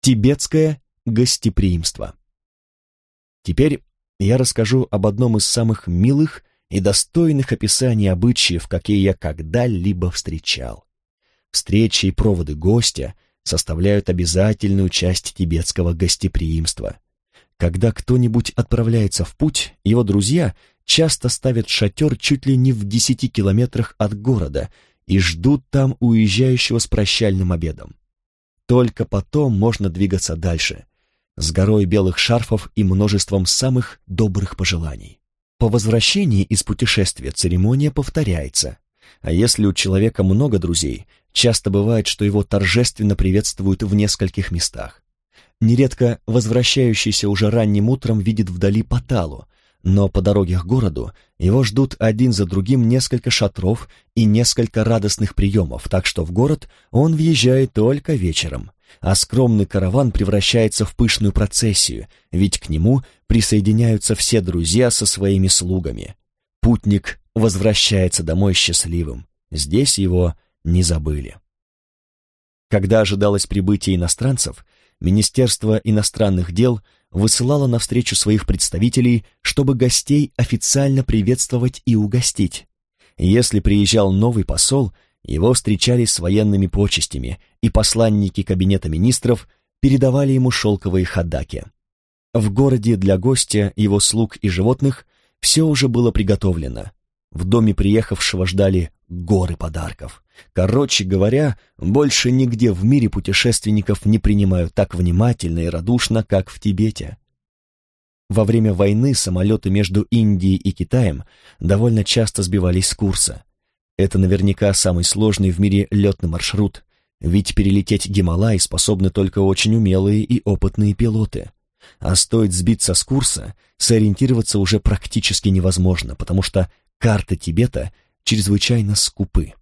Тибетское гостеприимство. Теперь я расскажу об одном из самых милых и достойных описаний обычаев, какие я когда-либо встречал. Встречи и проводы гостя составляют обязательную часть тибетского гостеприимства. Когда кто-нибудь отправляется в путь, его друзья часто ставят шатер чуть ли не в 10 километрах от города и ждут там уезжающего с прощальным обедом. Только потом можно двигаться дальше, с горой белых шарфов и множеством самых добрых пожеланий. По возвращении из путешествия церемония повторяется, а если у человека много друзей, часто бывает, что его торжественно приветствуют в нескольких местах. Нередко возвращающийся уже ранним утром видит вдали Паталу, но по дороге к городу его ждут один за другим несколько шатров и несколько радостных приемов, так что в город он въезжает только вечером, а скромный караван превращается в пышную процессию, ведь к нему присоединяются все друзья со своими слугами. Путник возвращается домой счастливым, здесь его не забыли. Когда ожидалось прибытие иностранцев, Министерство иностранных дел высылало навстречу своих представителей, чтобы гостей официально приветствовать и угостить. Если приезжал новый посол, его встречали с военными почестями, и посланники кабинета министров передавали ему шелковые хадаки. В городе для гостя, его слуг и животных все уже было приготовлено. В доме приехавшего ждали горы подарков. Короче говоря, больше нигде в мире путешественников не принимают так внимательно и радушно, как в Тибете. Во время войны самолеты между Индией и Китаем довольно часто сбивались с курса. Это наверняка самый сложный в мире летный маршрут, ведь перелететь Гималай способны только очень умелые и опытные пилоты. А стоит сбиться с курса, сориентироваться уже практически невозможно, потому что карты Тибета чрезвычайно скупы.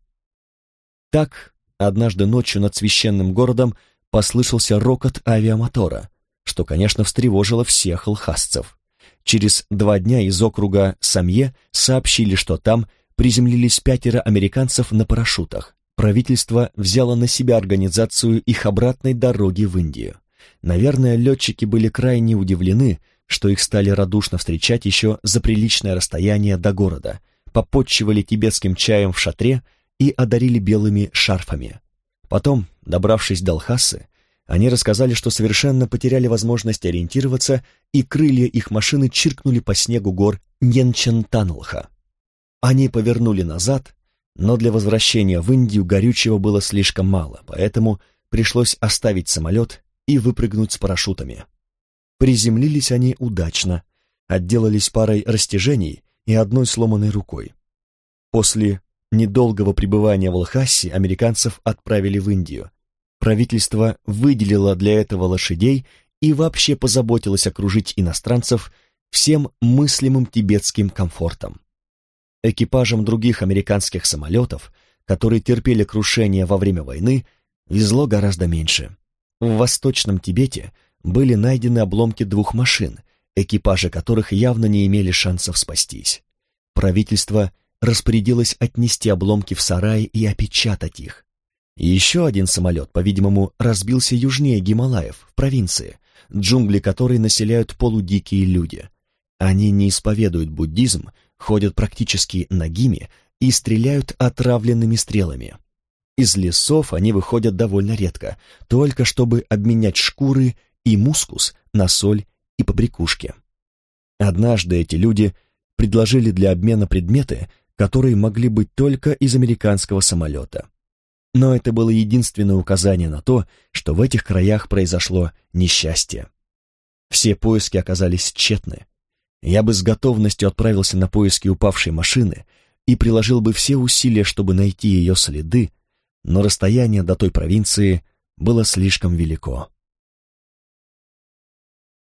Так, однажды ночью над священным городом послышался рокот авиамотора, что, конечно, встревожило всех лхасцев. Через 2 дня из округа Самье сообщили, что там приземлились 5 американцев на парашютах. Правительство взяло на себя организацию их обратной дороги в Индию. Наверное, летчики были крайне удивлены, что их стали радушно встречать еще за приличное расстояние до города, попотчевали тибетским чаем в шатре и одарили белыми шарфами. Потом, добравшись до Лхасы, они рассказали, что совершенно потеряли возможность ориентироваться, и крылья их машины чиркнули по снегу гор Ньенчантанлха. Они повернули назад, но для возвращения в Индию горючего было слишком мало, поэтому пришлось оставить самолет и выпрыгнуть с парашютами. Приземлились они удачно, отделались парой растяжений и одной сломанной рукой. После недолгого пребывания в Лхасе американцев отправили в Индию. Правительство выделило для этого лошадей и вообще позаботилось окружить иностранцев всем мыслимым тибетским комфортом. Экипажам других американских самолетов, которые терпели крушение во время войны, везло гораздо меньше. В Восточном Тибете были найдены обломки 2 машин, экипажи которых явно не имели шансов спастись. Правительство распорядилось отнести обломки в сарай и опечатать их. И еще один самолет, по-видимому, разбился южнее Гималаев, в провинции, джунгли которой населяют полудикие люди. Они не исповедуют буддизм, ходят практически нагими и стреляют отравленными стрелами. Из лесов они выходят довольно редко, только чтобы обменять шкуры и мускус на соль и побрякушки. Однажды эти люди предложили для обмена предметы, которые могли быть только из американского самолета. Но это было единственное указание на то, что в этих краях произошло несчастье. Все поиски оказались тщетны. Я бы с готовностью отправился на поиски упавшей машины и приложил бы все усилия, чтобы найти ее следы, но расстояние до той провинции было слишком велико.